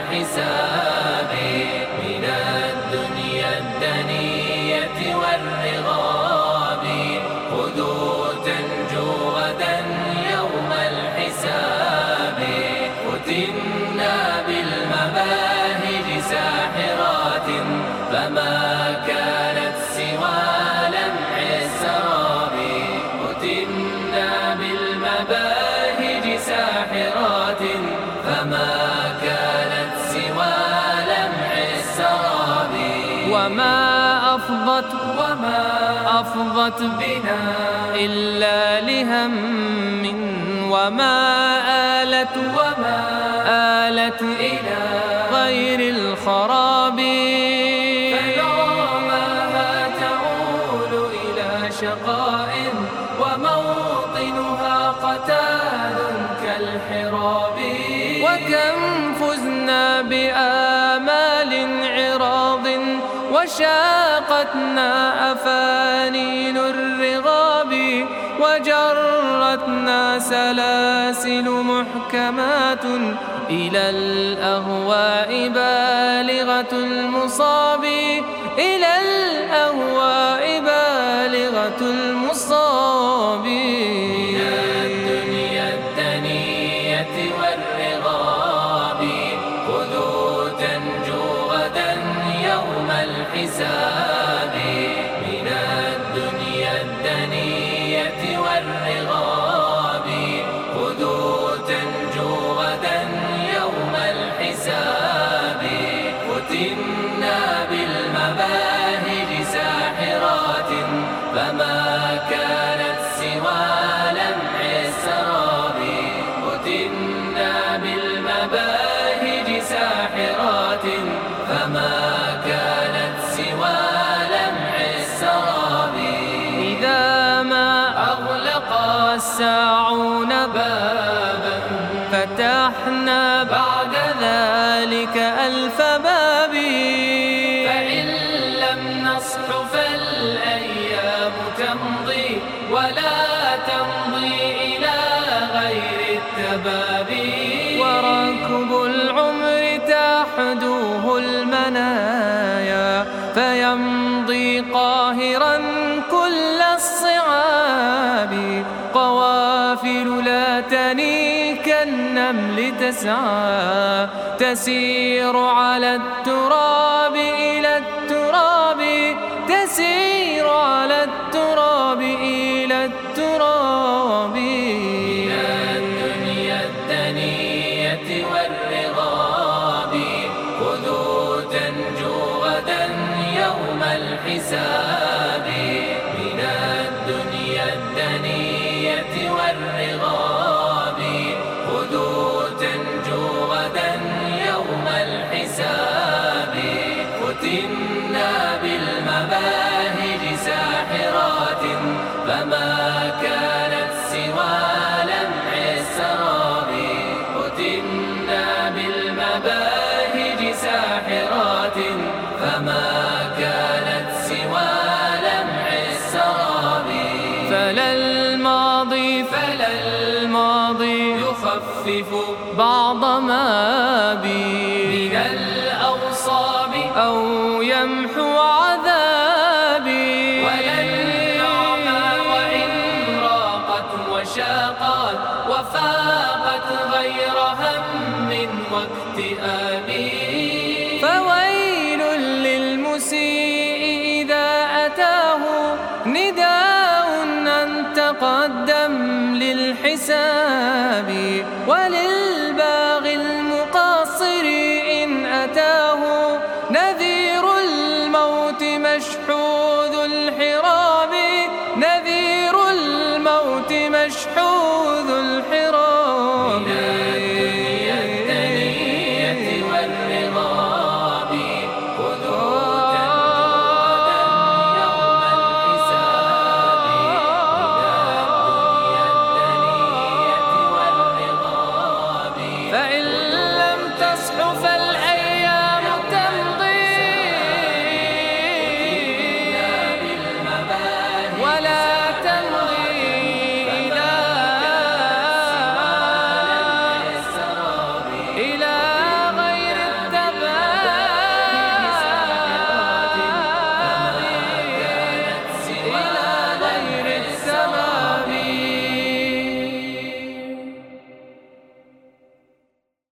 الحساب من الدنيا الدنية والرغاب خذوا تنجوا غدا يوم الحساب فتنا بالمباهج ساحرات فما كانت سوى لمع السراب فتنا بالمباهج ساحرات فما كانت سوى لمع السراب وما أفضت بنا إلا لهم وما آلت إلى غير الخراب فيومها تعول إلى شقاء وموطنها قتال كالحراب وكم فزنا بآمال عراض وشاقتنا أفانين الرغاب وجرتنا سلاسل محكمات إلى الأهواء بالغة المصاب إلى الأهواء بالغة المصاب من الدنيا الدنية والرغاب خذوا تنجوا غدا يوم الحساب من الدنيا الدنية والرغاب خذوا تنجوا غدا يوم الحساب فتنا بالمباهج ساحرات فما كانت سوى لمع السراب فتنا بالمباهج ساحرات فما كانت سوى لمع السراب إذا ما أغلق الساعون بابا فتحنا بعد ذلك ألف باب فإن لم نصح فالأيام تمضي ولا تمضي إلى غير التباب وركب العمر تحدوه المنايا فيمضي قاهرا كل الصعاب قوافل لا تني كالنمل تسعى تسير على التراب إلى التراب تسير على التراب إلى التراب من الدنيا الدنية والرغاب خذوا تنجوا غدا يوم الحساب من الدنيا الدنية والرغاب خذوا تنجوا غدا يوم الحساب فتنا بالمباهج ساحرات فما كانت سوى لمع السراب فتنا بالمباهج ساحرات فما كانت سوى لمع السراب فلا الماضي يخفف بعض ما بي من الأوصاب أو يمحو عذابي ولا النعمى وإن راقت وشاقت وفاقت غير هم واكتئاب